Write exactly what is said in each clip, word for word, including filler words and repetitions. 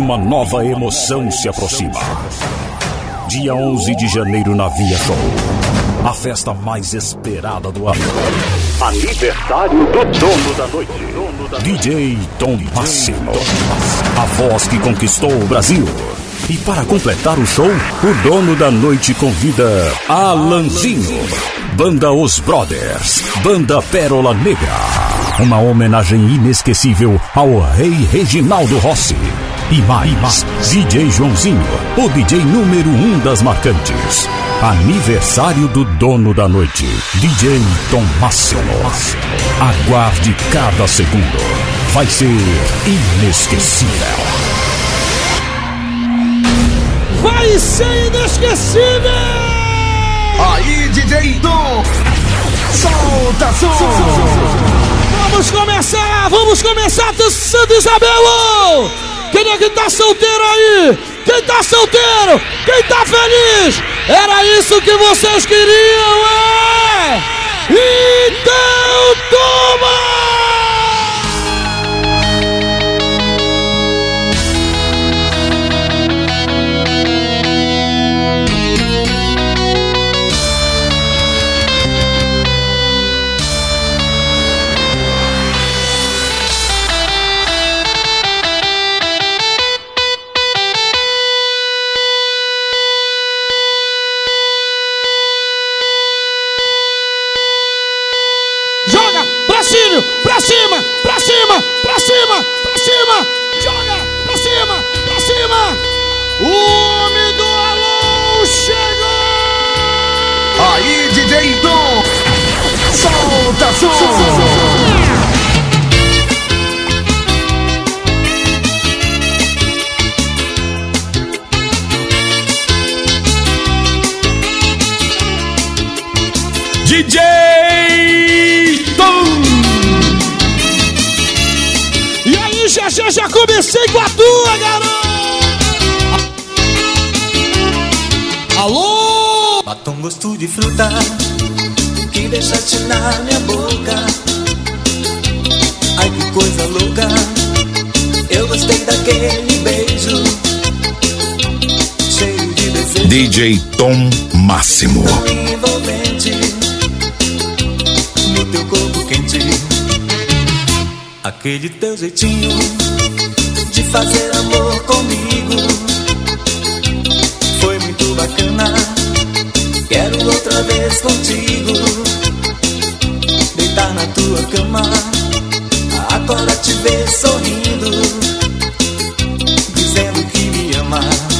Uma nova emoção se aproxima. Dia onze de janeiro na Via Show. A festa mais esperada do ano. Aniversário do dono da noite. D J Tom Máximo. A voz que conquistou o Brasil. E para completar o show, o dono da noite convida Alanzinho. Banda Os Brothers. Banda Pérola Negra. Uma homenagem inesquecível ao rei Reginaldo Rossi. E mais, D J Joãozinho, o D J número um das marcantes. Aniversário do dono da noite, D J Tom Máximo. Aguarde cada segundo. Vai ser inesquecível. Vai ser inesquecível! Aí, D J Tom! Solta, som! Vamos começar, vamos começar do Santa Isabel! Quem é que tá solteiro aí? Quem tá solteiro? Quem tá feliz? Era isso que vocês queriam, é? Então toma! Pra cima, pra cima, pra cima, pra cima, joga, pra cima, pra cima. O homem do alô chegou! Aí, D J Tom! Solta, som! D J Tom! Já, já, já comecei com a tua, garoto! Alô? Bata um gosto de fruta que deixaste na minha boca. Ai, que coisa louca. Eu gostei daquele beijo cheio de desejo. D J Tom Máximo. Tão envolvente no teu corpo quente. Aquele teu jeitinho de fazer amor comigo foi muito bacana. Quero outra vez contigo deitar na tua cama. Agora te ver sorrindo, dizendo que me ama.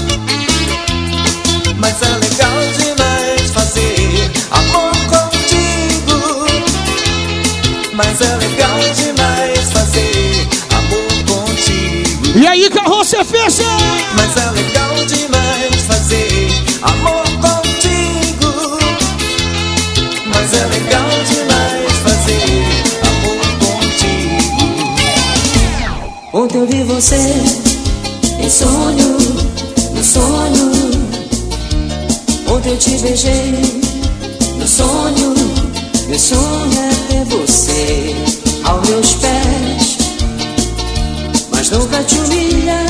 Mas é legal demais fazer amor contigo. Mas é legal demais fazer amor contigo. E aí, carroça, fecha! Mas é legal demais fazer amor contigo. Mas é legal demais fazer amor contigo. Ontem eu vi você em sonho, no sonho. Ontem eu te beijei no sonho. Meu sonho é ter você aos meus pés, mas nunca te humilhar.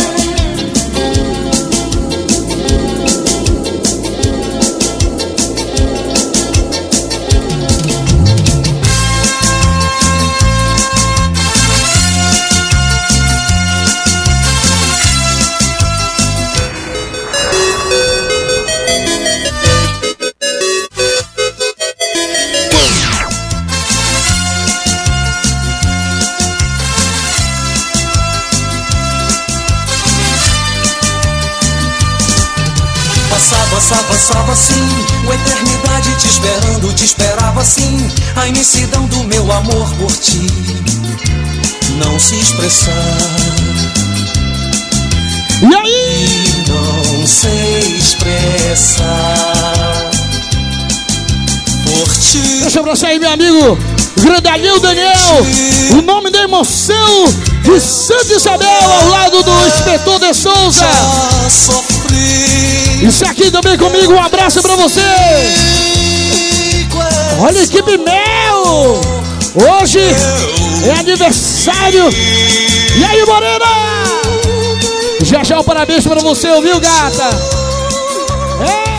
Passava, passava assim, uma eternidade te esperando, te esperava assim. A imensidão do meu amor por ti não se expressar. E aí? E não sei expressar por ti. Deixa eu abraçar aí meu amigo Grandalhão Daniel, o nome da emoção de Santa Isabel, ao lado do Inspetor de Souza. Já sofri. Isso aqui também comigo, um abraço pra você. Olha a equipe Mel. Hoje é aniversário. E aí, Morena? Já já o parabéns pra você, ouviu, gata? É.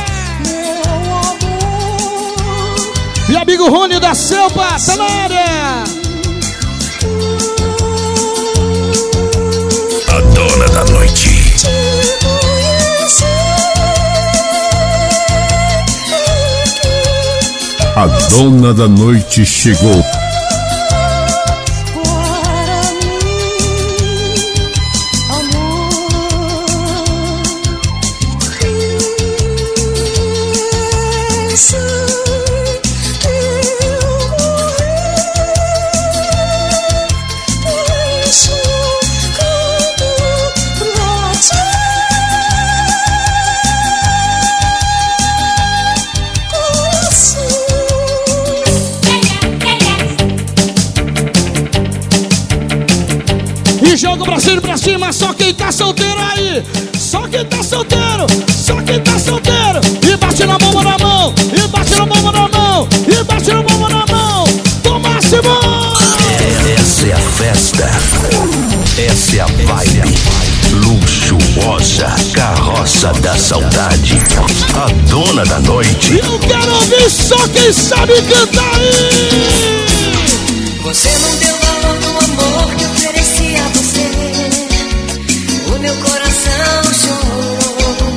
E amigo Rony da Selpa, tá na área. A dona da noite. A dona da noite chegou. Joga o bracinho pra cima, só quem tá solteiro aí. Só quem tá solteiro, só quem tá solteiro. E bate na mão na mão, e bate na mão na mão, e bate na mão na mão. Do máximo. Essa é a festa, essa é a vibe. Luxuosa, carroça da saudade. A dona da noite. Eu quero ouvir só quem sabe cantar aí. Você não deu valor do amor que ofereci a você. O meu coração chorou.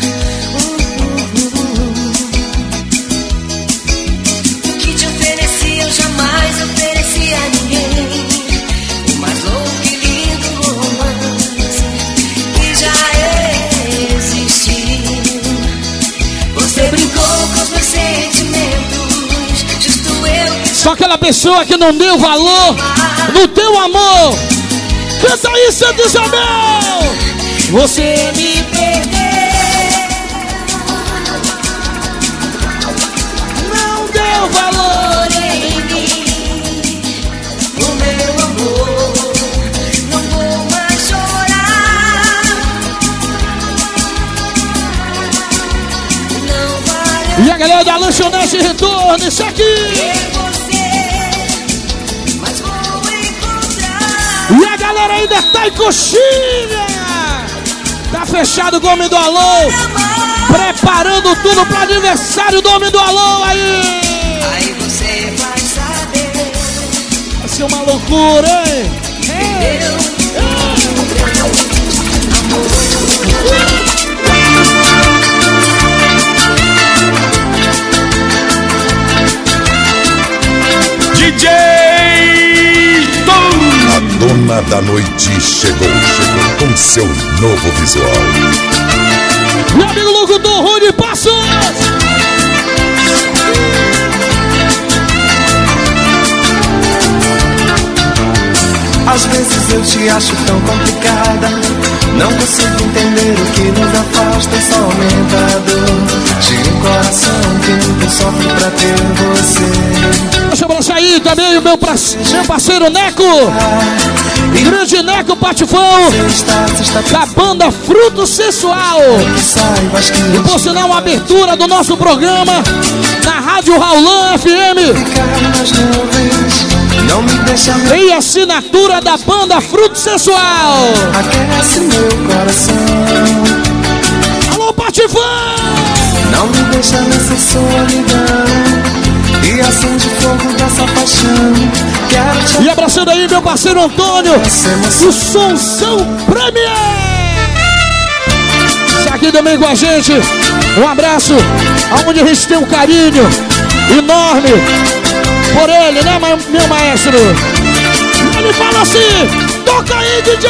O que te ofereci eu jamais ofereci a ninguém. O mais louco e lindo romance que já existiu. Você brincou com os meus sentimentos. Justo eu que só aquela pessoa que não deu valor no teu amor. Canta aí, Santa Isabel. Você me perdeu, não deu valor em mim. o meu amor, não vou mais chorar. Não vale E a galera da lanchonete retorno, isso aqui. você, mas vou encontrar. E a galera ainda tá em coxinha. Tá fechado o Homem do Alô. Preparando tudo pro aniversário do Homem do Alô aí. Aí você vai saber. Vai ser uma loucura, hein? Eu D J Tom. A dona da noite chegou, chegou com seu novo visual. Meu amigo locutor Rony Passos. Às vezes eu te acho tão complicada. Não consigo entender o que nos afasta e só aumenta a dor de um coração que nunca sofre pra ter você. Deixa eu abraçar aí também o meu, pra... meu parceiro Neco. Grande Neco Patifão. Da banda Fruto Sensual. E por sinal uma abertura do nosso programa na Rádio Raulã F M. Não me deixa me Tem assinatura da banda Fruto Sensual. aquece meu coração. Alô, Patifão! Não me deixa nessa solidão e acende fogo dessa paixão. Quero te E abraçando aí meu parceiro Antônio, o Sonzão Premier. Está aqui também com a gente. Um abraço, aonde a gente tem um carinho enorme por ele, né, meu maestro? E ele fala assim: toca aí, D J!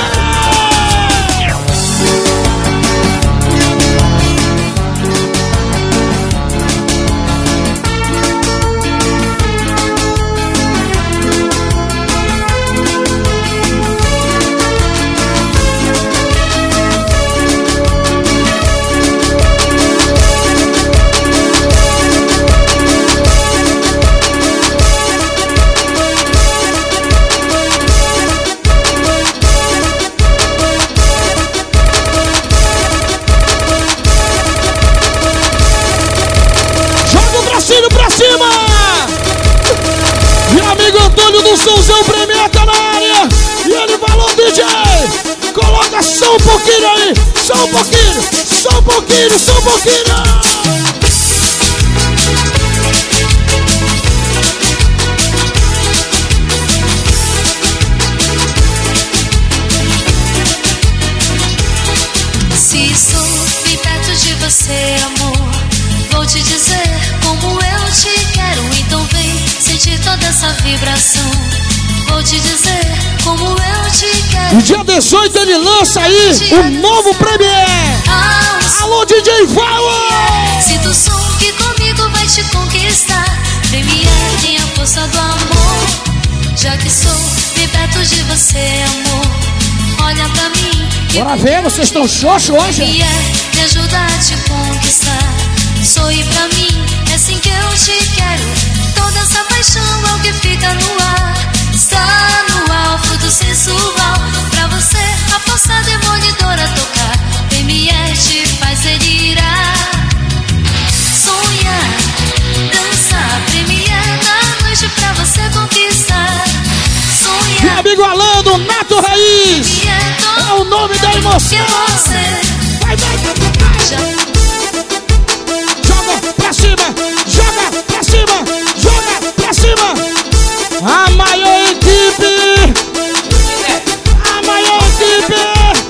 Joga só um pouquinho aí, só um pouquinho, só um pouquinho, só um pouquinho. Se sofri perto de você, amor, vou te dizer como eu te quero. Então vem sentir toda essa vibração. Vou te dizer como eu te quero. No dia dezoito ele lança aí o novo Premier. Alô, D J Fala! Sinto o som que comigo vai te conquistar. Premier tem a força do amor. Já que sou bem perto de você, amor, olha pra mim. Bora ver, vocês estão xoxo hoje? Premier me ajuda a te conquistar. Sorri pra mim, é assim que eu te quero. Toda essa paixão é o que fica no ar. Está no alto do sensual. Pra você a força demolidora tocar. Premier te faz delirar. Sonhar, dançar. Premier na noite pra você conquistar. Sonhar. Meu amigo Alan do Nato Raiz. É o nome da emoção. Vai, vai, vai, vai. Joga pra cima, joga pra cima, joga pra cima. A maior equipe, a maior equipe.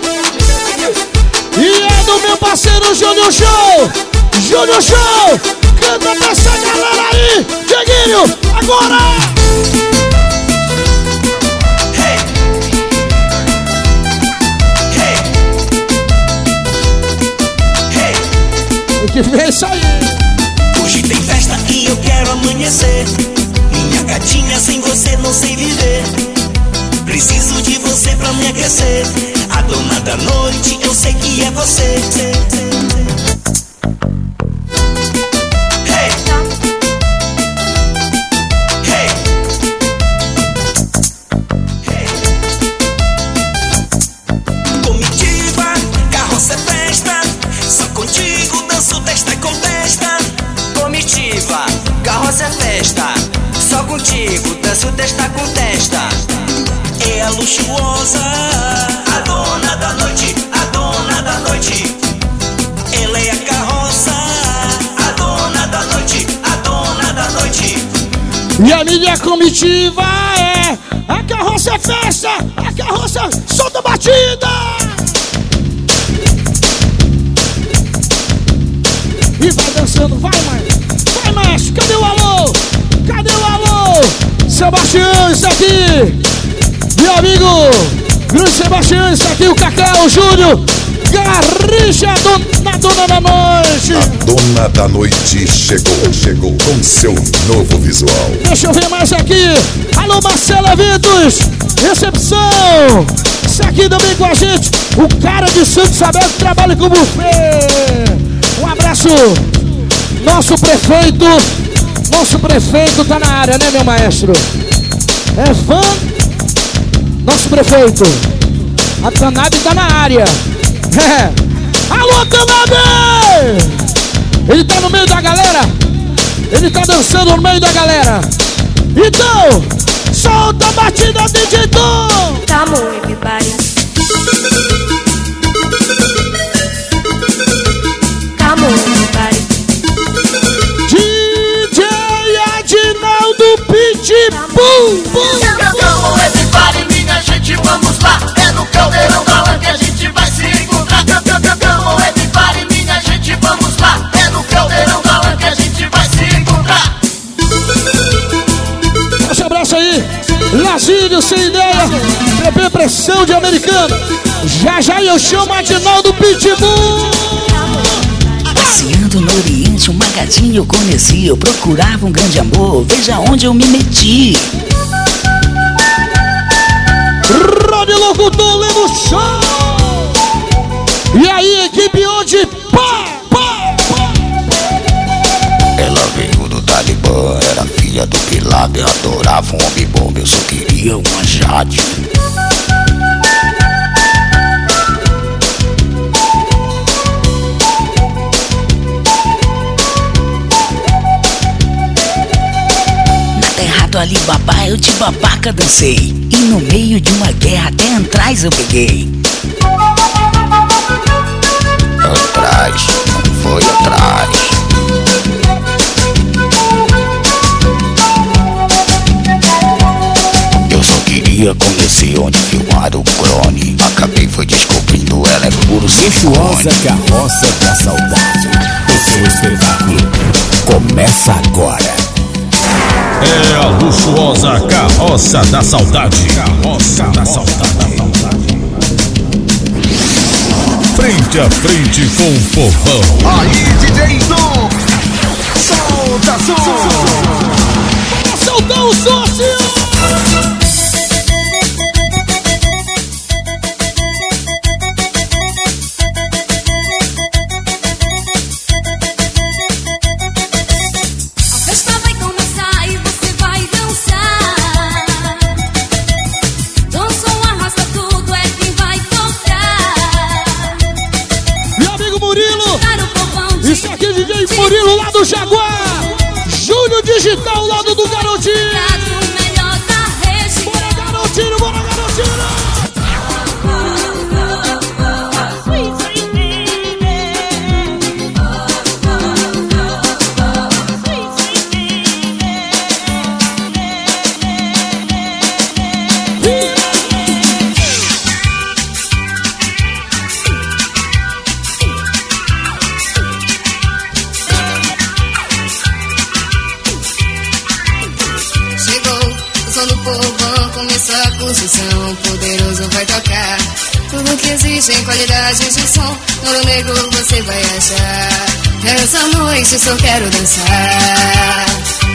E é do meu parceiro Júnior Show, Júnior Show. Canta pra essa galera aí, Dieguinho, agora. Que vem isso aí. Hoje tem festa e eu quero amanhecer. Minha gatinha, sem você não sei viver. Preciso de você pra me aquecer. A dona da noite, eu sei que é você. Hey! Hey! Hey! Comitiva, carroça é festa. Só contigo danço testa com testa. Comitiva, carroça é festa. Só contigo danço testa com testa. É a luxuosa, a dona da noite, a dona da noite. Ela é a carroça, a dona da noite, a dona da noite. E a minha comitiva é a carroça é festa, a carroça solta a batida. E vai dançando, vai, maestro. Vai, maestro. Cadê o alô? Cadê o alô? Sebastião, isso aqui. Meu amigo, grande Sebastião, isso aqui. O Cacau, o Júnior. Garrincha, na dona da noite. A dona da noite chegou, chegou com seu novo visual. Deixa eu ver mais aqui. Alô, Marcelo Eventos. Recepção. Isso aqui também com a gente. O cara de Santo Isabel que trabalha com buffet. Um abraço, nosso prefeito, nosso prefeito tá na área, né, meu maestro? É fã? Nosso prefeito, a Tanabe tá na área. É. Alô, Tanabe! Ele tá no meio da galera, ele tá dançando no meio da galera. Então, solta a batida, D J Tom! Come on, everybody. Come on, everybody. D J Adinaldo Pitbull. Come on, everybody, minha gente, vamos lá. É no Caldeirão da Lã que a gente vai se encontrar. Come on, everybody, minha gente, vamos lá. É no Caldeirão da Lã que a gente vai se encontrar. Forte abraço aí, Lazílio, sem ideia, P P Pressão de Americano. Já já eu chamo Adinaldo Pitbull. Passeando no Oriente, uma gatinha eu conheci. Eu procurava um grande amor, veja onde eu me meti. Rádio Locutor Lendo Show. E aí, equipe hoje, pá, pá, pá. Ela veio do Talibã, era filha do Bin Laden. Adorava um homem bom, eu só queria uma Jade. Do Alibaba eu de babaca dancei. E no meio de uma guerra até atrás eu peguei. dia conheci onde filmaram o clone. Acabei foi descobrindo, ela é puro Luxuosa Carroça da Saudade. O seu espetáculo começa agora. É a luxuosa Carroça da Saudade. Carroça da Saudade. Frente a frente com o povão. Aí, D J Tom, solta som. Vamos soltar o som assim. Murilo lá do Jaguar, Júnior Digital lá do Garotinho. Bora Garotinho, bora Garotinho. Construção poderoso vai tocar. Tudo que existe em qualidade de som, Ouro Negro você vai achar. Essa noite só quero dançar.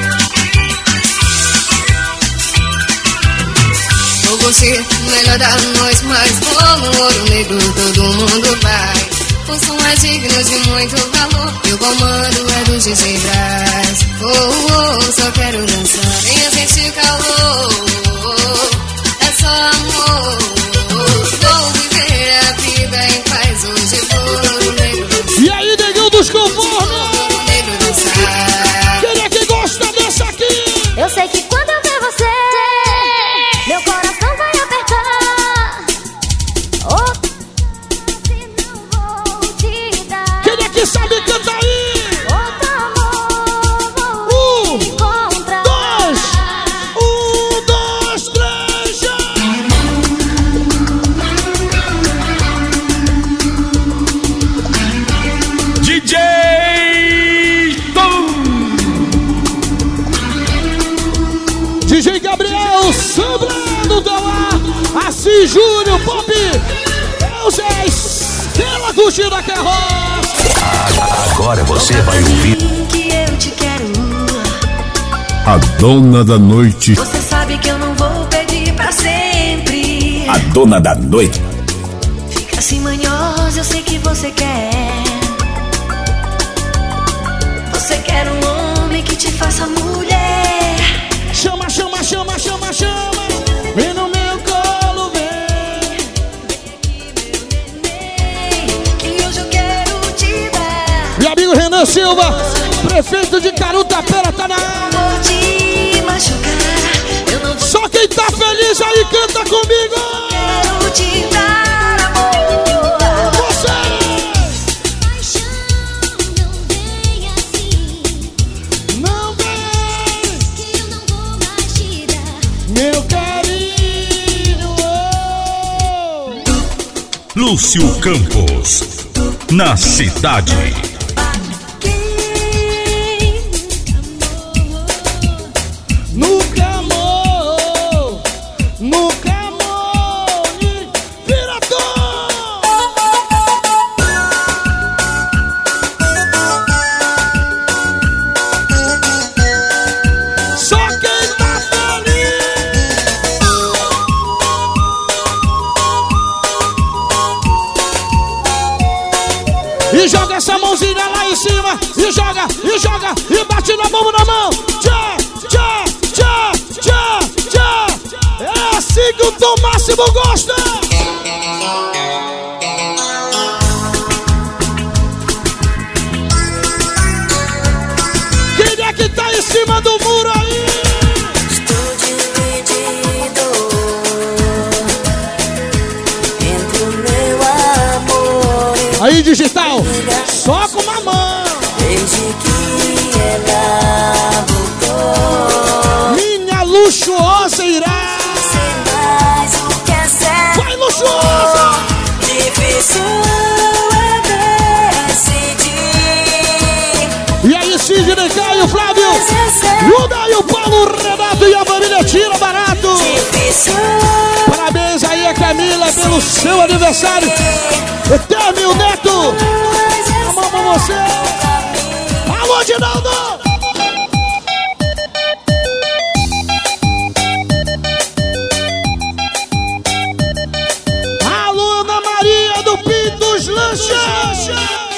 Vou curtir o melhor da noite, mas vou no Ouro Negro, todo mundo vai. O som é digno de muito valor e o comando é do D J Brás. Oh, oh, oh, só quero dançar. Venha sentir calor. É só amor, vou viver a vida em paz. Hoje vou Ouro Negro. E aí, negão dos conformes? Quem é que gosta dessa aqui? Eu sei que quando eu ver você, meu coração vai apertar. Oh, não vou te dar. Quem é que sabe cantar aí? Outro amor vou um, encontrar. Dois, um, dois, três, já! D J Tom. D J Gabriel, Sambrado do ar, Assis Júnior, Pop, Deus é pela curtida que é roça. Agora você vai ouvir Que eu te quero. a dona da noite. Você sabe que eu não vou pedir pra sempre. A dona da noite. Fica assim manhosa, eu sei que você quer. Você quer um homem que te faça mulher. Chama, chama, chama, chama, chama. Vem no meu colo, vem. Que hoje eu quero te dar. Meu amigo Renan Silva, prefeito de Carutapera, tá na área. Vou te machucar. Eu não vou. Só quem tá feliz aí canta comigo. Quero te dar amor. Vocês! Não vem, Que eu não vou mais te dar. meu carinho. oh. Lúcio Campos. Na cidade. Nunca amou, nunca amou. E vira tom. Só quem tá feliz. E joga essa mãozinha lá em cima. E joga, e joga, e bate na mão na mão. Tchá, tchá, tchá, tchá, tchá. É assim que o Tom Máximo gosta. Quem é que tá em cima do muro aí? Estou dividido entre o meu amor e Aí, digital, só com uma mão. desde que ela voltou. Minha luxuosa irá. Sei lá Parabéns aí a Camila pelo seu aniversário. Eterno Neto. Amamos você. Alô, Dinaldo. Alô, Ana Maria do Pintos Lanches.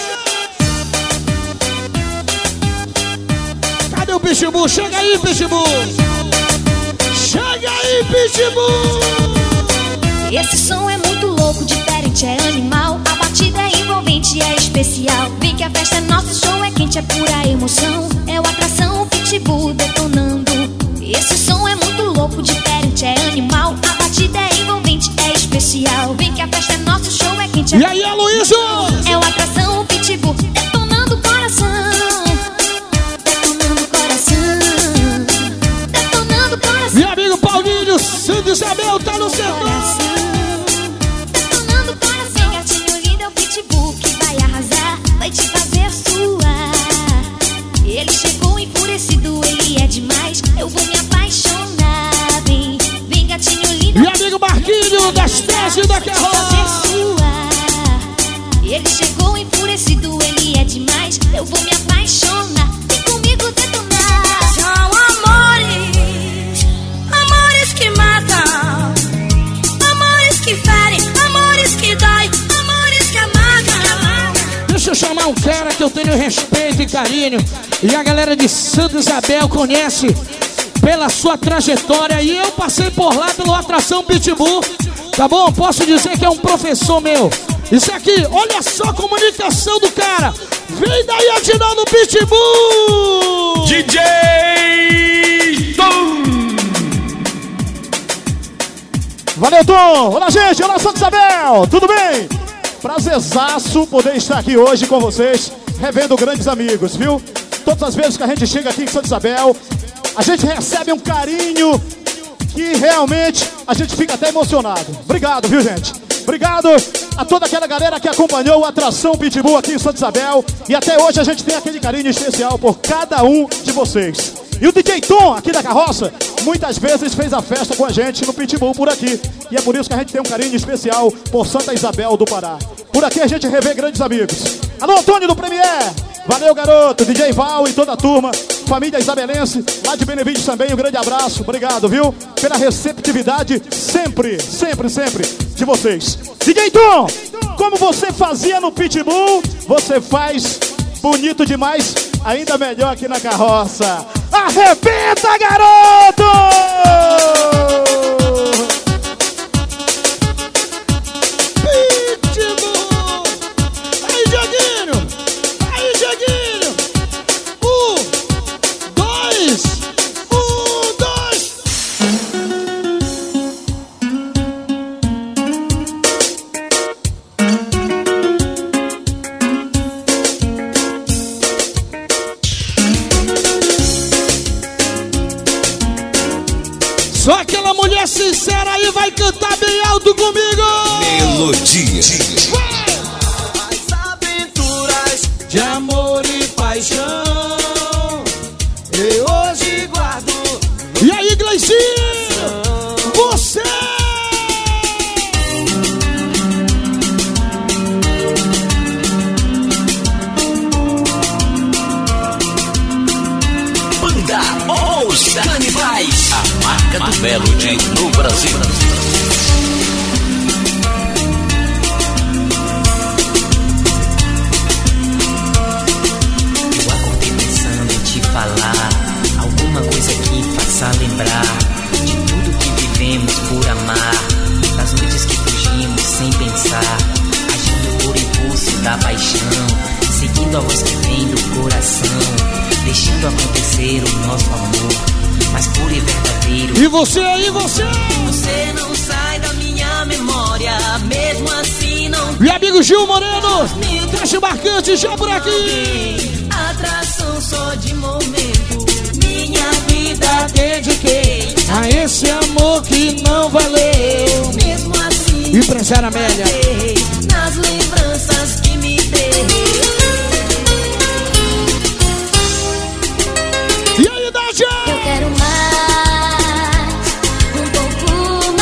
Cadê o Pitbull? Chega aí, Pitbull. Chega aí, Pitbull. Esse som é muito louco, diferente, é animal. A batida é envolvente, é especial. Vem que a festa é nossa, o show é quente, é pura emoção. É o atração, o Pitbull detonando. Esse som é muito louco, diferente, é animal. A batida é envolvente, é especial. Vem que a festa é nossa, o show é quente, é e aí, Aloysio? É o atração, o Pitbull detonando o coração. Detonando o coração. Detonando o coração. Meu amigo Paulinho, Santa Isabel tá no setor. Vai te fazer suar. Ele chegou enfurecido, ele é demais. Eu vou me apaixonar. Vem, vem gatinho lindo. E amigo Marquinho das teses da carroça. Ele chegou enfurecido, ele é demais. Eu vou me apaixonar. Vem comigo detonar. São amores, amores que matam, amores que ferem, amores que dói, amores que amargam. Deixa eu chamar um cara que eu tenho respeito e carinho. E a galera de Santa Isabel conhece pela sua trajetória. E eu passei por lá pelo Atração Pitbull. Tá bom? Posso dizer que é um professor meu. Isso aqui, olha só a comunicação do cara. Vem daí atirar no Pitbull. D J Tom. Valeu, Tom. Olá, gente. Olá, Santa Isabel. Tudo bem? Prazerzaço poder estar aqui hoje com vocês, revendo grandes amigos, viu? Todas as vezes que a gente chega aqui em Santa Isabel, a gente recebe um carinho que realmente a gente fica até emocionado. Obrigado, viu, gente? Obrigado a toda aquela galera que acompanhou a Atração Pitbull aqui em Santa Isabel. E até hoje a gente tem aquele carinho especial por cada um de vocês. E o D J Tom, aqui da carroça, muitas vezes fez a festa com a gente no Pitbull por aqui. E é por isso que a gente tem um carinho especial por Santa Isabel do Pará. Por aqui a gente revê grandes amigos. Alô, Antônio do Premier. Valeu, garoto. D J Val e toda a turma. Família isabelense, lá de Benevides também. Um grande abraço. Obrigado, viu? Pela receptividade sempre, sempre, sempre de vocês. D J Tom, como você fazia no Pitbull, você faz bonito demais, ainda melhor aqui na carroça. Arrebenta, garoto! Pitbull! Aí, Dieguinho! Aí, Dieguinho! Um, dois! Um, dois! Só aquela mulher sincera aí vai cantar bem alto comigo! Melodia. As aventuras de amor e paixão eu hoje guardo. E aí, Gleicinho? Você! Banda Os Canibais, a marca do Melody no Brasil. Eu acordei pensando em te falar alguma coisa que faça lembrar de tudo que vivemos por amar, das noites que fugimos sem pensar, agindo por impulso da paixão, seguindo a voz que vem do coração, deixando acontecer o nosso amor, mas puro e verdadeiro. E você aí, você? Você não sai da minha memória, mesmo assim não. E amigo Gil Moreno, trecho marcante já por aqui. Atração só de momento, minha vida dediquei a esse amor que não valeu. Mesmo assim, e pra Zara Amélia, nas lembranças que me dei. E aí, Dádia? Eu quero mais, um pouco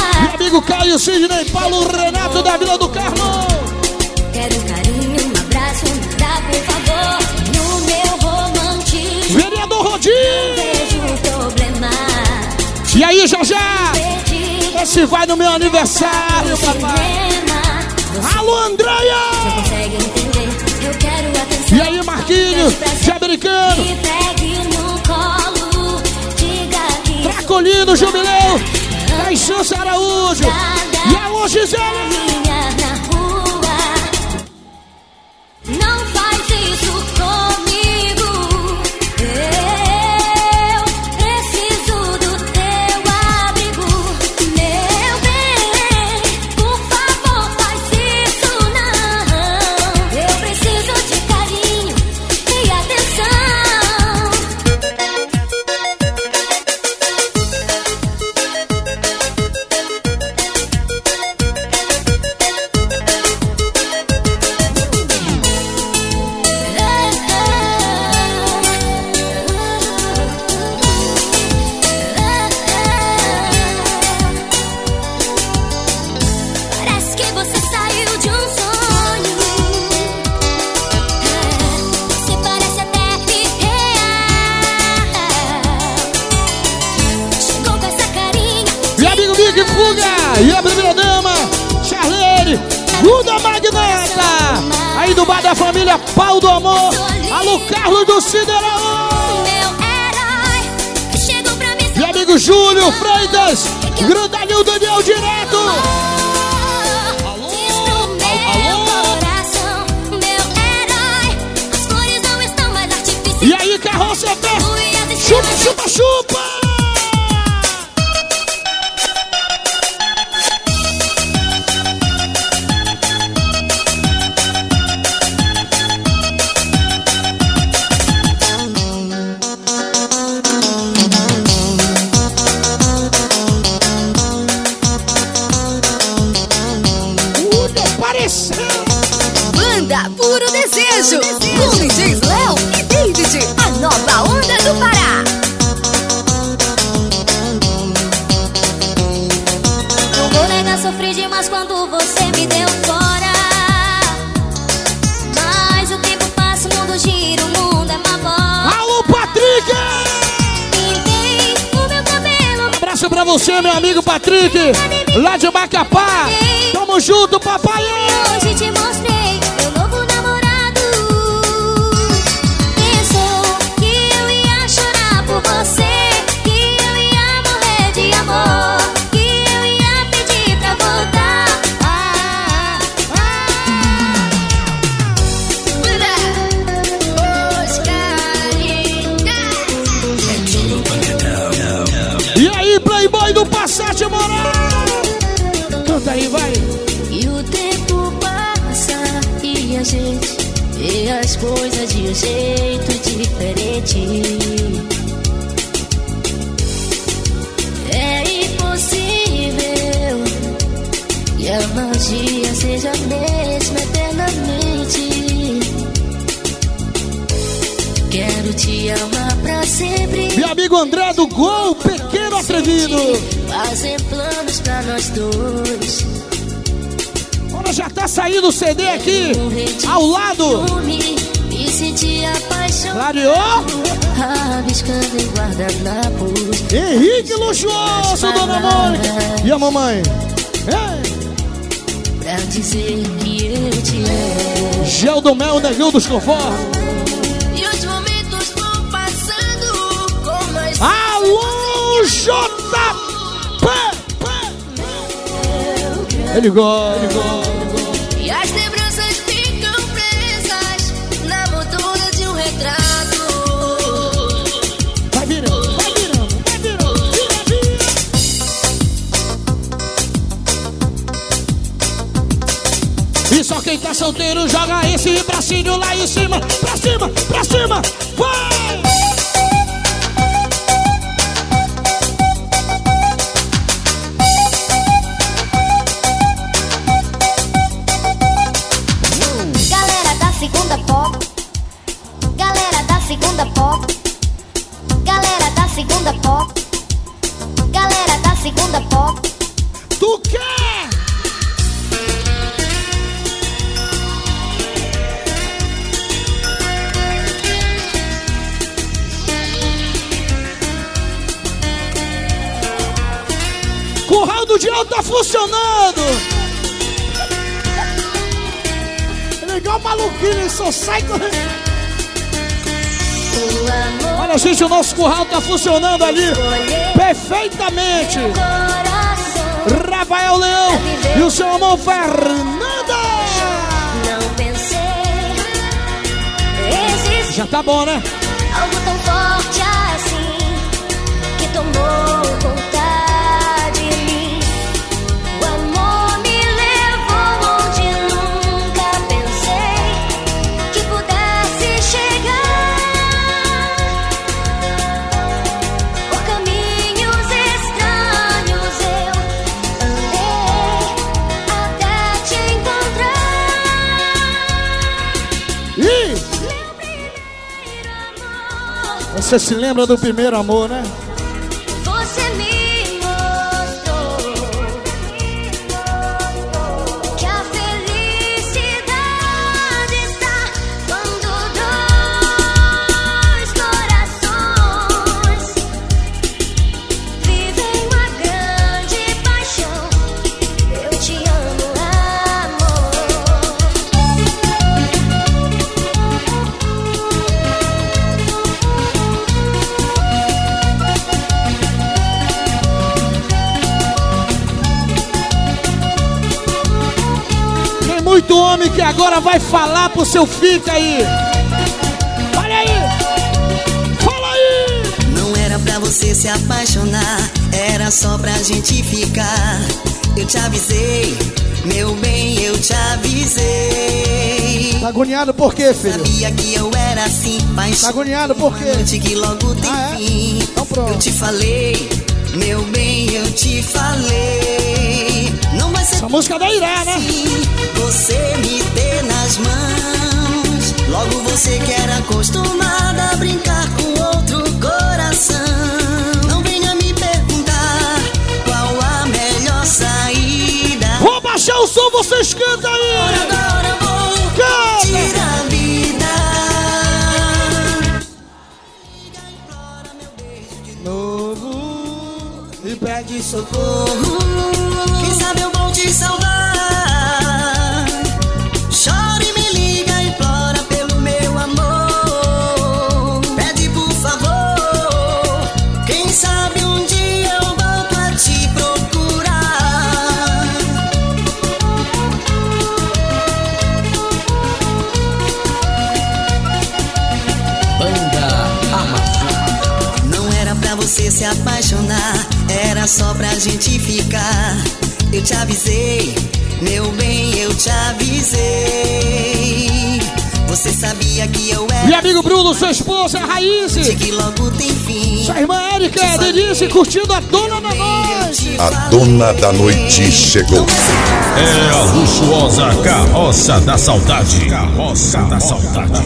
aí o Sidney, Paulo, Renato da Vila do Carmo. Quero um carinho, um abraço, me dá por favor. No meu romantismo Vereador Rodinho. vejo um problema. E aí, já já, esse vai no meu aniversário, papai. Alô, Andréia. Você consegue entender? Eu quero atenção. E aí, Marquinhos, já brincando. Me pegue no colo, diga que Tracolino, Jubileu, Caixança Araújo. E alô, Gisele. minha na rua. Não faz isso comigo. Eu preciso do teu abrigo, meu bem. Por favor, faz isso não. Eu preciso de carinho e atenção. Parece que você saiu de um sonho. Você parece até irreal. Chegou com essa carinha. E amigo Mick Fuga. E a primeira dama, Charlene, Guda Magnata. Aí do bar da família Pau do Amor. Alô, Carlos do Ciderão. Meu herói chegou pra mim. E amigo Júlio Freitas, Grandalhão Daniel direto. Diz pro meu coração, meu herói. As flores não estão mais artificiais. E aí, carroça pé. Chupa, chupa, chupa. Banda Puro Desejo, com D Js Léo e David, a nova onda do Pará. Não vou negar, sofri demais quando você me deu fora. Mas o tempo passa, o mundo gira, o mundo é uma bola. Alô, Patrick! Pintei o meu cabelo. Abraço pra você, meu amigo Patrick, lá de Macapá. Tamo junto, papai! Hoje te mostrei meu novo namorado. Pensou que eu ia chorar por você, que eu ia morrer de amor, que eu ia pedir pra voltar. Ah, ah, E aí, Playboy do Passat Moral? Canta aí, vai! E o tempo passa e a gente vê as coisas de um jeito diferente. É impossível que a magia seja a mesma eternamente. Quero te amar pra sempre. Meu amigo André do Gol, pequeno atrevido. Fazer planos pra nós dois. Olha, já tá saindo o C D aqui, ao lado. Me senti apaixonado. Clareou? Rabiscando em guardanapos. Henrique Luxuoso, dona Mônica. E a mamãe? Ei. Pra dizer que eu te amo. Gel do Mel, negão dos confortos. E os momentos vão passando com mais. Alô, J P! Ele gosta, ele gosta. E as lembranças ficam presas na moldura de um retrato. Vai virando, vai virando, vai virando. Vira, vira. E só quem tá solteiro joga esse bracinho lá em cima. Pra cima, pra cima. Vai! Segunda pop, galera da segunda pop, galera da segunda pop, galera da segunda pop. Tu quer? mundial tá funcionando. É legal maluquinho, ele só sai correndo. Olha, gente, o nosso curral tá funcionando ali perfeitamente. Rafael Leão e o seu amor Fernanda. Não pensei existir. Já tá bom, né? Algo tão forte assim que tomou conta de mim. O amor me levou onde nunca pensei que pudesse chegar. Por caminhos estranhos eu andei até te encontrar. E você se lembra do primeiro amor, né? Você me mostrou que a felicidade está quando dois corações vivem uma grande paixão. Eu te amo, Muito homem que agora vai falar pro seu fica aí. Olha aí. Fala aí. Não era pra você se apaixonar, era só pra gente ficar. Eu te avisei, meu bem, eu te avisei. Tá agoniado por quê, filho? Sabia que eu era assim, paixão. Tá agoniado por quê? Que logo tem ah, é? fim. Então pronto. Eu te falei, meu bem, eu te falei. Não vai ser essa música da Irá, né? Você me ter nas mãos. Logo você que era acostumada a brincar com outro coração. Não venha me perguntar qual a melhor saída. Vou baixar o som, vocês cantam aí. Agora vou tirar a vida. Novo e pede socorro. Quem sabe eu vou te salvar. Chora e me liga, implora pelo meu amor. Pede por favor. Quem sabe um dia eu volto a te procurar. Banda Amazônia. Não era pra você se apaixonar, era só pra gente ficar. Eu te avisei, meu bem, eu te avisei. Você sabia que eu era. Meu amigo Bruno, sua esposa, Raísse. Que logo tem fim. Sua irmã Érica, Denise, curtindo a Dona da Noite. A Dona da Noite chegou. É a luxuosa Carroça da Saudade. Carroça da Saudade.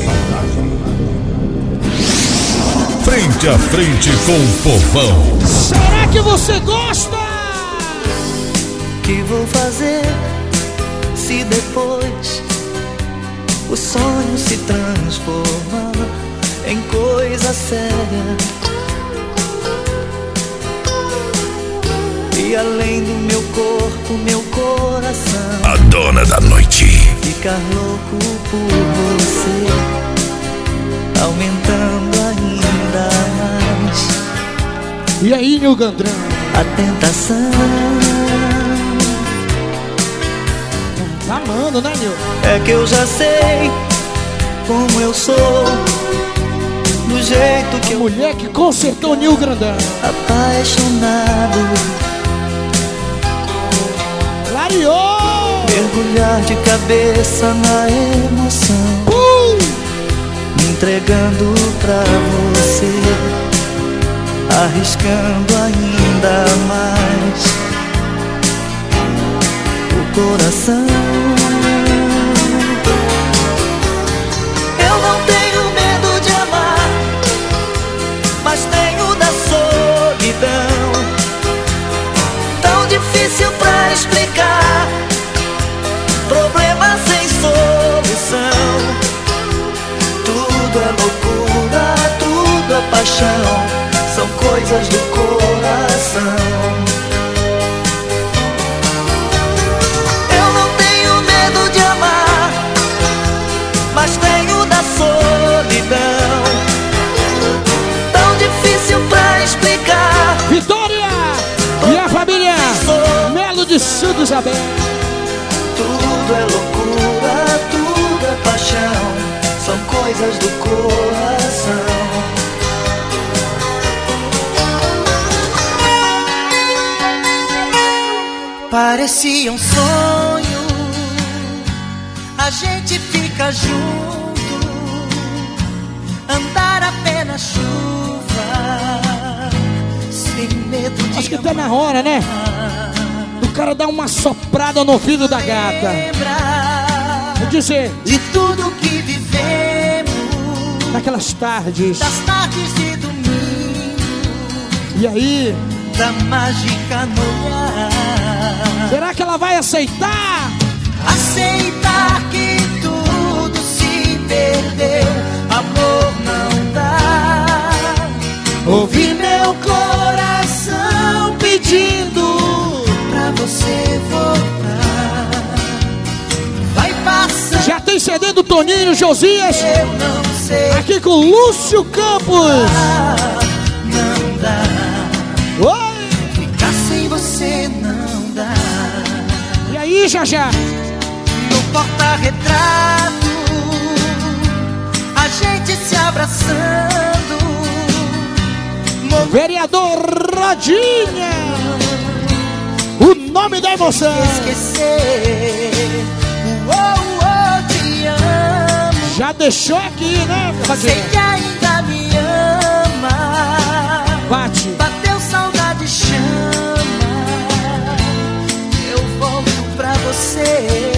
Frente a frente com o povão. Será que você gosta? Que vou fazer se depois o sonho se transforma em coisa séria? E além do meu corpo, meu coração, a Dona da Noite, ficar louco por você, aumentando ainda mais. E aí, Nil Gandrão? A tentação tá amando, né, Nil? é que eu já sei como eu sou, do jeito que a eu. Mulher que consertou o Nil Grandão. Apaixonado. Clareou! Mergulhar de cabeça na emoção, uh! me entregando pra você, arriscando ainda mais o coração. Eu não tenho medo de amar, mas tenho da solidão, tão difícil pra explicar, problema sem solução. Tudo é loucura, tudo é paixão, são coisas do coração. Isabel. Tudo é loucura, tudo é paixão, são coisas do coração. Parecia um sonho, a gente fica junto, andar a pé na chuva, sem medo de Acho que tá na hora, né? O cara dá uma soprada no ouvido da gata. Vou dizer, de tudo que vivemos, naquelas tardes, das tardes de domingo, e aí, da mágica no olhar. será que ela vai aceitar? Aceitar que tudo se perdeu, amor não dá. Ouvi meu coração pedindo pra você voltar. Vai passar. Já tem C D do Toninho Josias. Eu não sei. Aqui com Lúcio Campos. Não dá. Oi! Ficar sem você não dá. E aí, já já? No porta-retrato, a gente se abraçando. Vereador Rodinha, o nome da emoção. Esquecer, uou, uou, te amo. Já deixou aqui, né, Rodinha? Sei que ainda me ama. Bate. Bateu saudade, chama. Eu volto pra você.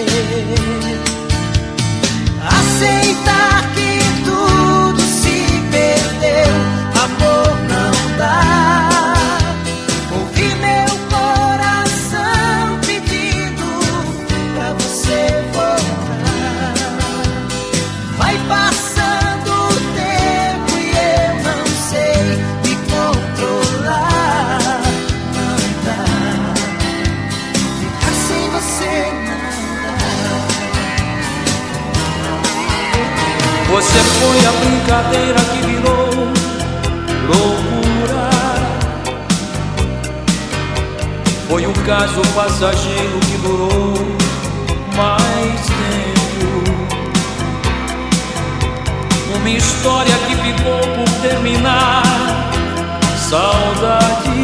Aceitar que tudo se perdeu, amor não dá. Ouvi meu coração pedindo pra você voltar. Vai passando o tempo e eu não sei me controlar. Não dá. Ficar sem você não dá. Você foi a brincadeira que virou loucura. Foi um caso passageiro que durou mais tempo. Uma história que ficou por terminar. Saudade.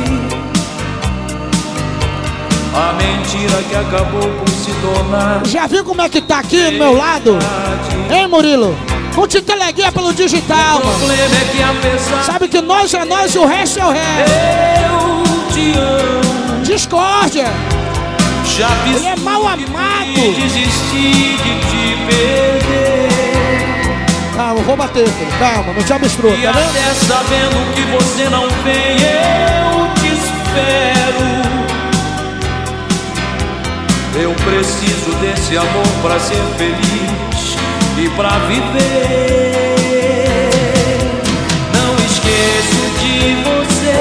A mentira que acabou por se tornar. Já viu como é que tá aqui do meu lado? Hein, Murilo? Vou te teleguiar pelo digital, O problema é que apesar sabe que nós é nós e o resto é o resto. eu te amo, discórdia. já fiz Ele é mal amado. e desisti de te perder. Calma, vou bater, filho. Calma, não te abstrua, E tá vendo? até sabendo que você não vem, eu te espero. Eu preciso desse amor pra ser feliz e pra viver. Não esqueço de você,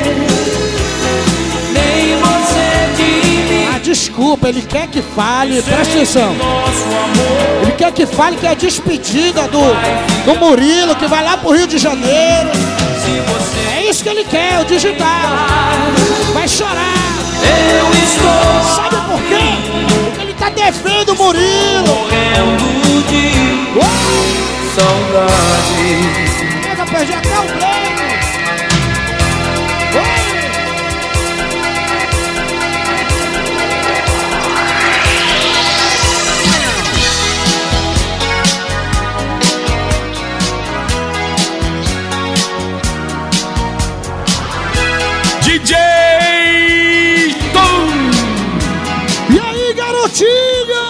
nem você de mim. Ah, desculpa, ele quer que fale, presta atenção. Ele quer que fale que é a despedida do, do Murilo, que vai lá pro Rio de Janeiro. É isso que ele quer, o digital. Vai chorar. Eu estou. Sabe por quê? Porque ele tá devendo o Murilo. Morrendo de saudade. Eu já perdi até o pleno. D J Tom. E aí, garotinha?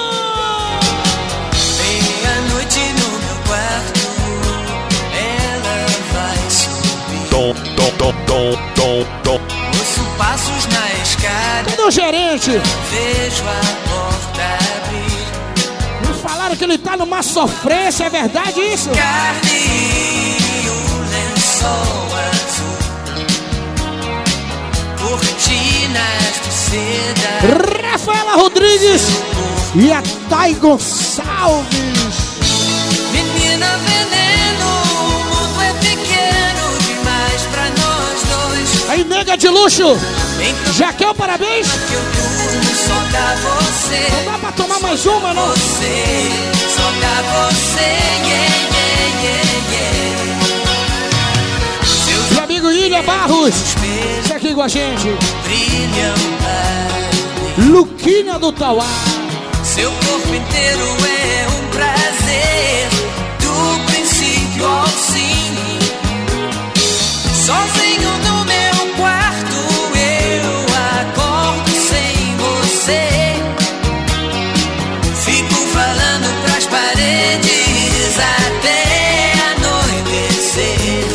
Meia-noite no meu quarto, ela vai subir. Tom, tom, tom, tom, tom, tom. Ouço passos na escada. Cadê o gerente? Vejo a porta abrir. Me falaram que ele tá numa sofrência, é verdade isso? Carne e um lençol azul. Cortinas de seda. Rafaela Rodrigues e a Thay Gonçalves. Menina veneno, o mundo é pequeno demais pra nós dois. Aí E nega de luxo. Já quer o parabéns? Só pra você. Não dá pra tomar mais uma, não? Você, só pra você, yeah, yeah, yeah, yeah. Meu amigo Ilha Barros, está aqui com a gente. Brilham. Luquinha do Tauá. Seu corpo inteiro é um prazer, do princípio ao fim. Sozinho no meu quarto eu acordo sem você. Fico falando pras paredes até anoitecer.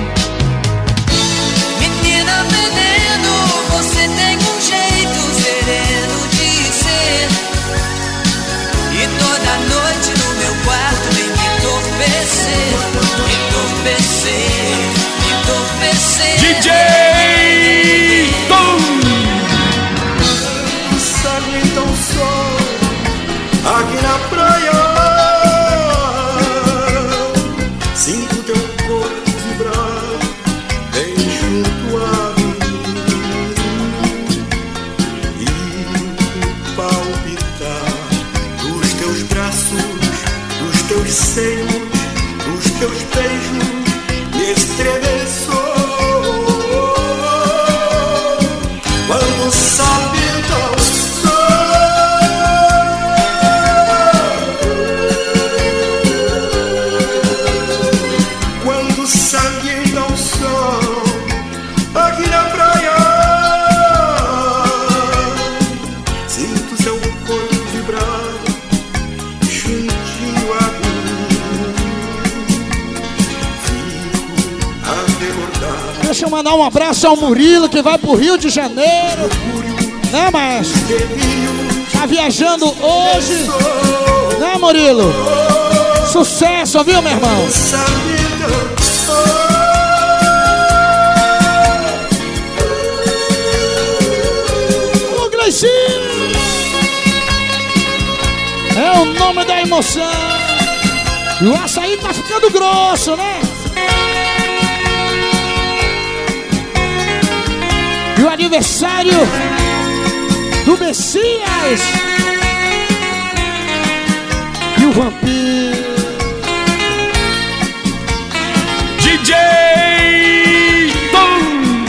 Menina veneno, você tem um jeito sereno de ser. E toda noite no meu quarto vem me entorpecer, me entorpecer, me entorpecer. D J Tom! Sabe então só aqui na praia. Sinto teu corpo vibrar bem junto a mim e palpitar dos teus braços, dos teus seios, dos teus beijos me estremeçou. Quando sabe então quando sangue não sol aqui na praia, sinto seu corpo vibrar juntinho a mim, fico a recordar. Deixa eu mandar um abraço ao Murilo, que vai pro Rio de Janeiro. Né, maestro? Tá viajando hoje. Né, Murilo? Sucesso, viu, meu irmão? Ô, Gleicinho! É o nome da emoção. E o açaí tá ficando grosso, né? E o aniversário do Messias e o vampiro D J Tom!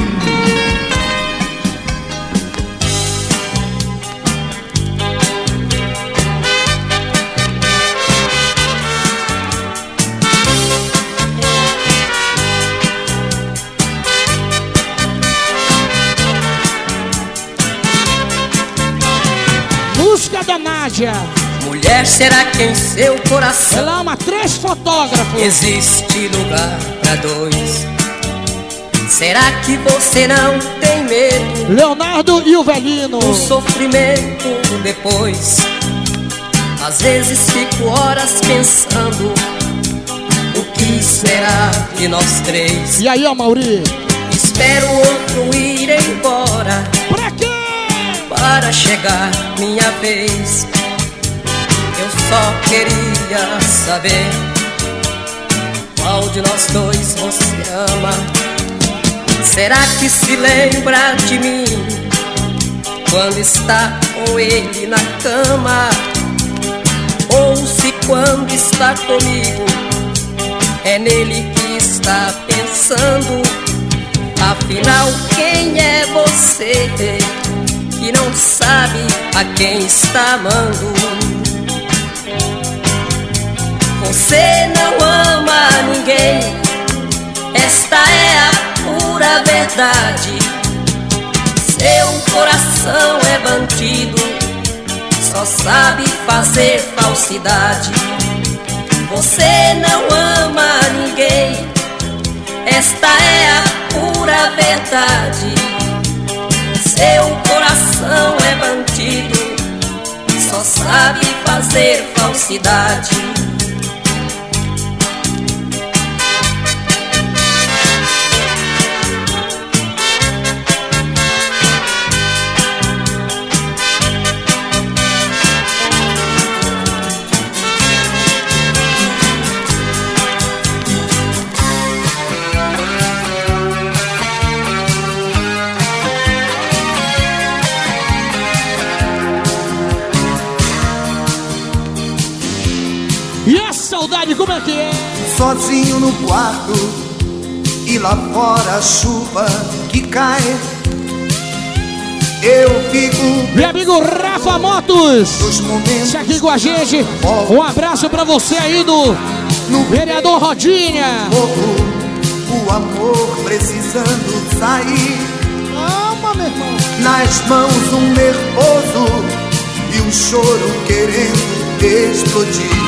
Música da Nádia. Mulher, será que em seu coração ela ama três fotógrafos? Existe lugar pra dois? Será que você não tem medo? Leonardo e o Velino. Do sofrimento depois. Às vezes fico horas pensando o que será de nós três. E aí, ó, Mauri? Espero outro ir embora. Pra quê? Para chegar minha vez. Eu só queria saber qual de nós dois você ama. Será que se lembra de mim quando está com ele na cama? Ou se quando está comigo é nele que está pensando? Afinal, quem é você que não sabe a quem está amando? Você não ama ninguém, esta é a pura verdade. Seu coração é bandido, só sabe fazer falsidade. Você não ama ninguém, esta é a pura verdade. Seu coração é bandido, só sabe fazer falsidade. E a saudade, como é que é? Sozinho no quarto e lá fora a chuva que cai. Eu fico. Meu amigo Rafa Motos, está aqui com a gente. Um abraço pra você aí do vereador Rodinha. O amor precisando sair. Calma, meu irmão. Nas mãos um nervoso e um choro querendo explodir.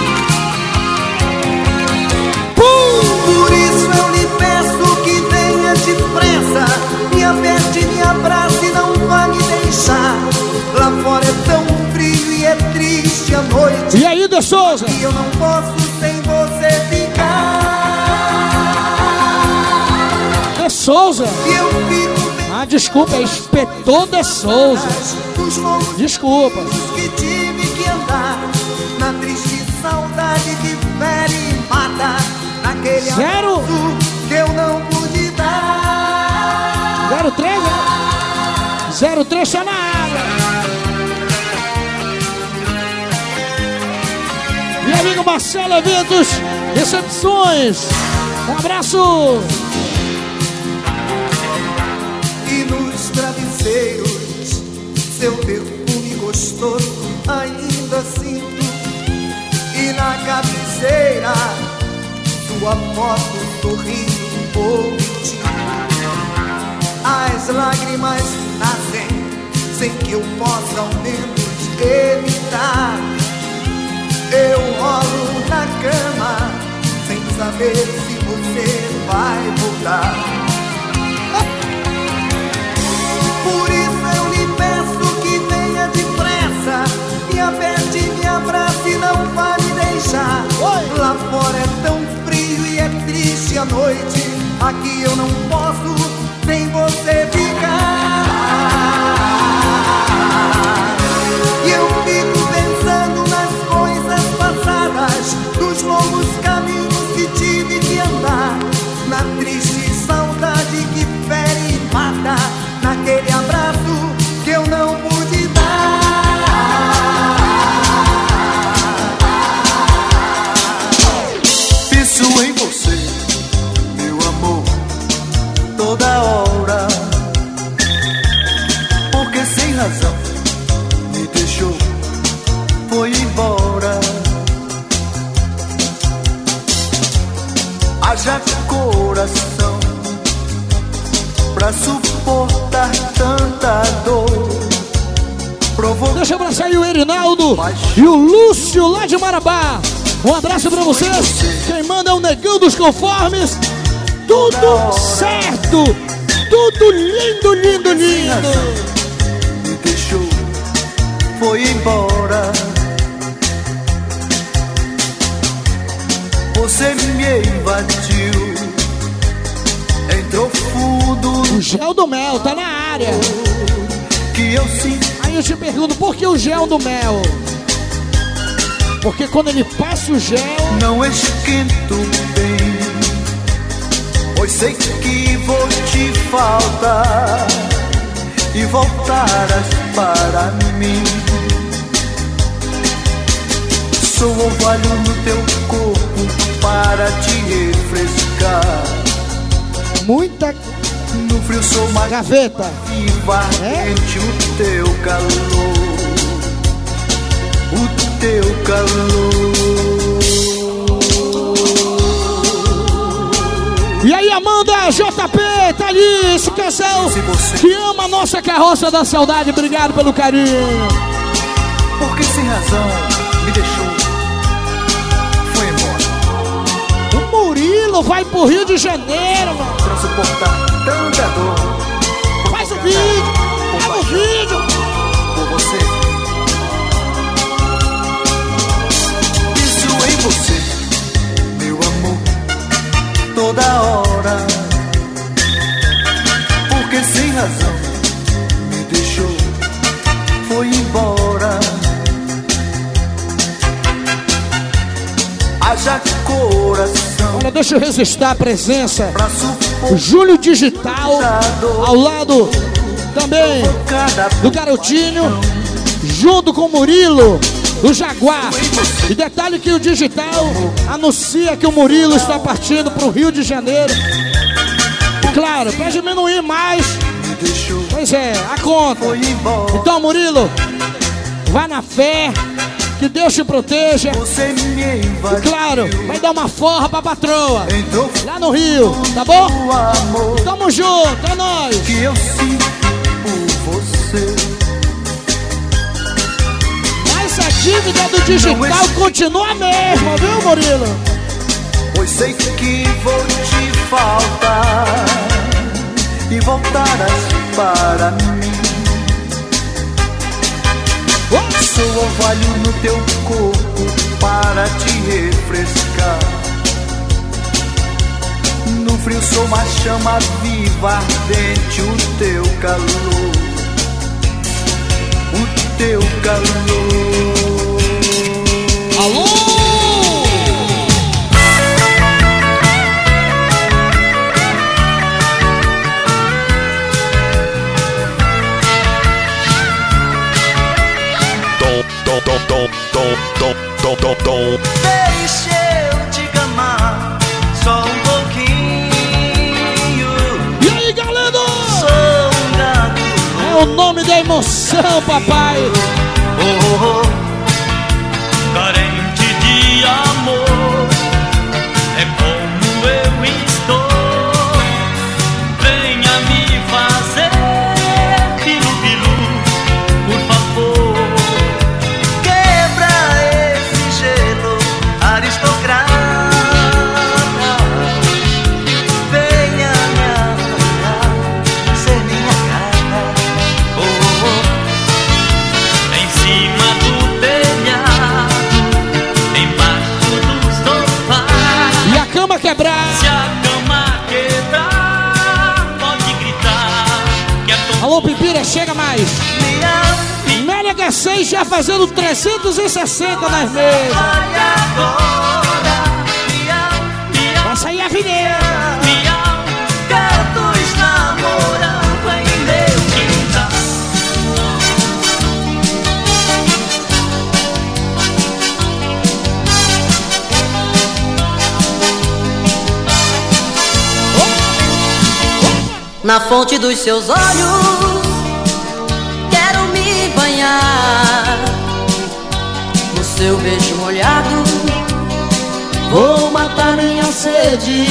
Por isso eu lhe peço que venha depressa, me aperte, me abrace e não vá me deixar. Lá fora é tão frio e é triste a noite. E aí, De Souza? E eu não posso sem você ficar. De Souza? E eu fico. Ah, desculpa, é Inspetor De Souza. Desculpa. Que tive que andar na triste saudade que fere e mata. Naquele Zero? abraço que eu não pude dar. Zero três, né? Zero três tá na área. Meu amigo Marcelo Eventos, recepções. Um abraço. E nos travesseiros, seu perfume gostoso ainda sinto. E na cabeceira, sua foto sorrindo ou mentindo. As lágrimas nascem sem que eu possa ao menos evitar. Eu rolo na cama sem saber se você vai voltar. Por isso eu lhe peço que venha depressa, me aperte, me abrace e não vá me deixar. Lá fora é tão frio e é triste a noite, aqui eu não posso sem você ficar. E eu fico pensando nas coisas passadas, nos longos caminhos que tive que andar, na triste saudade que fere e mata, naquele abraço que eu não pude dar. Penso em você, meu amor, toda hora, porque sem razão me deixou, foi embora. Haja coração pra suportar tanta dor. Provou. Deixa eu abraçar aí o Erinaldo e o Lúcio lá de Marabá. Um abraço pra vocês. Quem manda é o Negão dos Conformes. Tudo certo. Tudo lindo, lindo, lindo. Me deixou, foi embora. Você me invadiu, entrou fundo. O gel do mel tá na área. Que eu sinto. Aí eu te pergunto, por que o gel do mel? Porque quando ele passa o gel, não esquento bem, pois sei que vou te faltar e voltarás para mim. Sou orvalho no teu corpo para te refrescar. Muita no frio sou mais gaveta viva, é? Quente o teu calor, o teu calor. E aí, Amanda, J P, tá ali, esse casal que ama a nossa carroça da saudade. Obrigado pelo carinho. Porque sem razão me deixou, foi embora. O Murilo vai pro Rio de Janeiro, mano, pra suportar tanta dor. Faz o vídeo, faz o vídeo por você. Isso em você, meu amor, toda hora. Porque sem razão me deixou, foi embora. Haja coração. Olha, deixa eu registrar a presença. O Júlio Digital, ao lado também do Garotinho, junto com o Murilo o Jaguar. E detalhe que o Digital anuncia que o Murilo está partindo para o Rio de Janeiro. E claro, para diminuir mais, pois é, a conta. Então, Murilo, vá na fé, que Deus te proteja. E claro, vai dar uma forra pra patroa lá no Rio, tá bom? Tamo junto, é nóis. Que eu sinto por você. Mas a dívida do Digital continua a mesma, viu, Murilo? Pois sei que vou te faltar e voltarás para mim. Sou orvalho no teu corpo para te refrescar. No frio sou uma chama viva, ardente o teu calor. O teu calor. Alô? Deixa eu te amar só um pouquinho. E aí, galera? Sou um gato. É o nome da emoção, papai. Oh, oh, oh. Carente de amor, é como eu estou. Venha me fazer pilu-pilu, por favor. Quebrar. Se a cama quebrar, pode gritar que é tão... Alô, Pipira, chega mais. Meli H seis já fazendo trezentos e sessenta nas mesas. Vai sair a avenida. Gatos namorando em meu quintal. Na fonte dos seus olhos quero me banhar. No seu beijo molhado vou matar minha sede.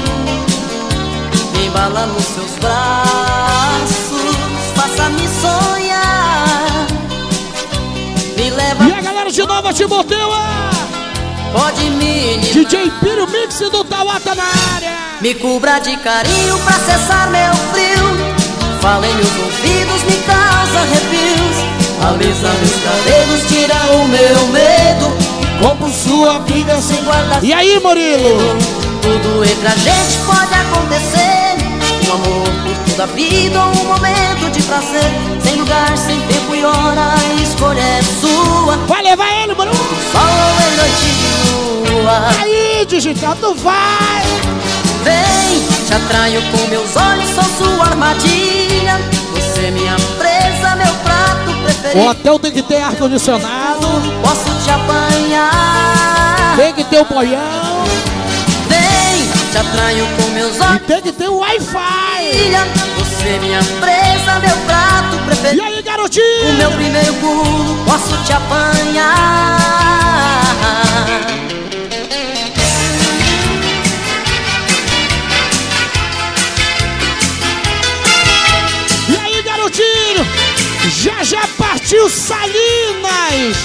Me embala nos seus braços, faça-me sonhar. Me leva. E a galera de Nova Timoteua, pode me D J Piro Mix do Tauá tá na área. Me cubra de carinho pra cessar meu frio. Fala em meus ouvidos, me causa arrepios. Alisa meus cabelos, tira o meu medo. Compro sua vida sem guardar. E aí, Murilo? Tudo entre a gente pode acontecer. Um amor por toda a vida ou um momento de prazer. Sem lugar, sem tempo e hora, a escolha é sua. Vai levar ele, Murilo? Sol em noite de lua. Aí, Digital, tu vai. Vem, te atraio com meus olhos, sou sua armadilha. Você minha presa, meu prato preferido. O hotel tem que ter ar-condicionado. Posso te apanhar. Tem que ter o boião. Vem, te atraio com meus olhos. E tem que ter o Wi-Fi. Você minha presa, meu prato preferido. E aí, garotinho? O meu primeiro pulo, posso te apanhar. Já já partiu Salinas.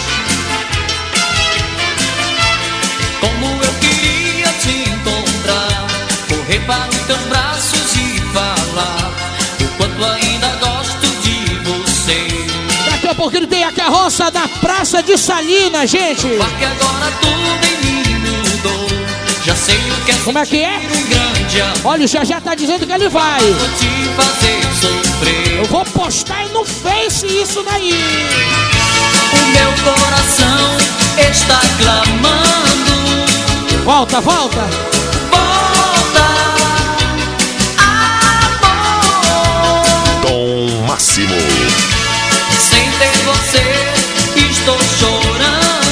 Como eu queria te encontrar, correr para os teus braços e falar o quanto ainda gosto de você. Daqui a pouco ele tem a carroça da Praça de Salinas, gente. Porque agora tudo em mim mudou. Já sei o que é. Como é que é? Um grande amor. Olha, já já tá dizendo que ele vai. Vou te fazer sofrer. Eu vou postar no Face isso daí. O meu coração está clamando. Volta, volta. Volta, amor. Tom Máximo. Sem ter você, estou chorando.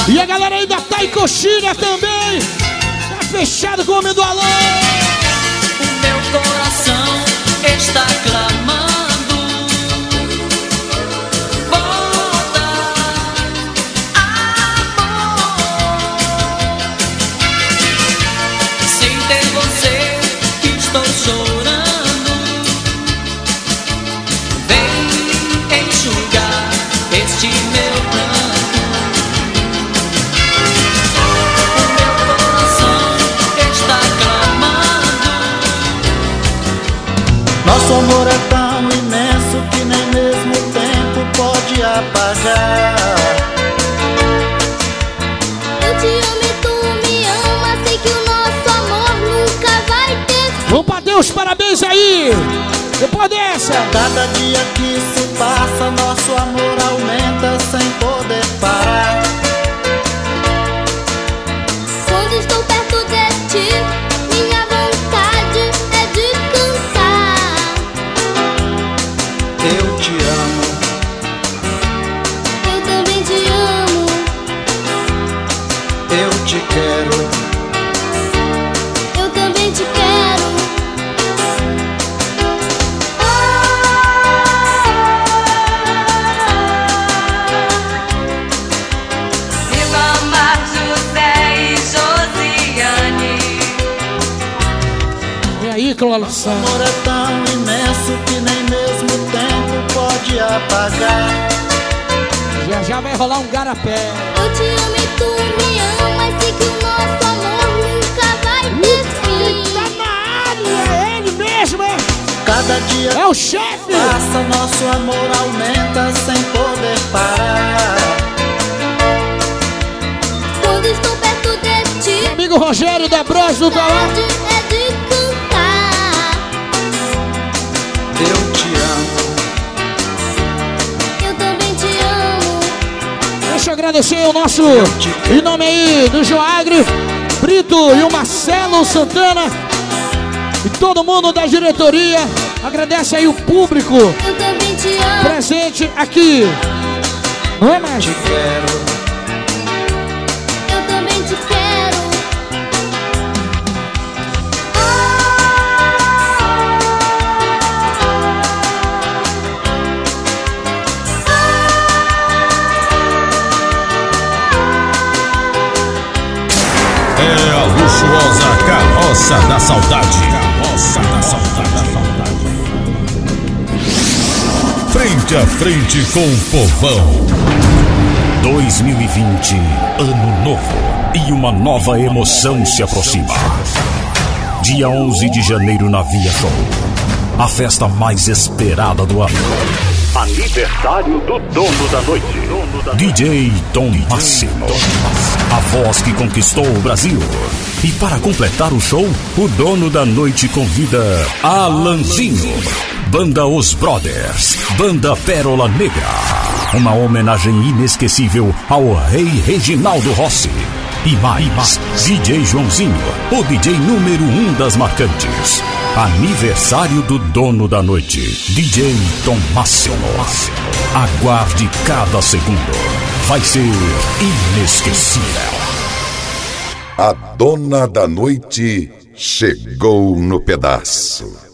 E a galera ainda tá em coxilha também. Tá fechado com o homem do Alô. O meu coração está clamando. Volta, amor. Sem ter você, estou chorando. Vem enxugar este meu pranto. O meu coração está clamando. Nosso amor é tão imenso que nem mesmo o tempo pode apagar. Eu te amo e tu me ama, sei que o nosso amor nunca vai ter fim. Vamos pra Deus, parabéns aí. Depois dessa. Cada dia que se passa, nosso amor aumenta sem poder parar. Quando estou perto de ti, minha vontade é de cantar. Eu te amo, Eu também te amo. eu te quero. Eu também te quero. Ribamar, José e Josiane. E aí, Clolação? O amor é tão imenso que nem mesmo o tempo pode apagar. Já já vai rolar um garapé. Eu te amo e tu me ama, sei que o nosso amor nunca vai ter fim. Tá na área, é ele mesmo, é? Cada dia É o chefe. passa, nosso amor aumenta sem poder parar. Quando estou perto de ti, Amigo Rogério da Bros do Dalá. vontade é de cantar. Eu te amo, Eu também te amo. Deixa eu agradecer o nosso, em nome aí do Joagre, Brito e o Marcelo Santana e todo mundo da diretoria. Agradece aí o público Eu também te amo. presente aqui. Não é mais? te quero. Eu também te quero. É a luxuosa Carroça da Saudade. Carroça da Saudade. Frente a frente com o povão. dois mil e vinte, ano novo. E uma nova emoção se aproxima. Dia onze de janeiro na Via Show. A festa mais esperada do ano. Aniversário do dono da noite. D J Tom Máximo. A voz que conquistou o Brasil. E para completar o show, o dono da noite convida Alanzinho. Banda Os Brothers. Banda Pérola Negra. Uma homenagem inesquecível ao rei Reginaldo Rossi. E mais, D J Joãozinho, o D J número um das marcantes. Aniversário do dono da noite, D J Tom Máximo. Aguarde cada segundo. Vai ser inesquecível. A dona da noite chegou no pedaço.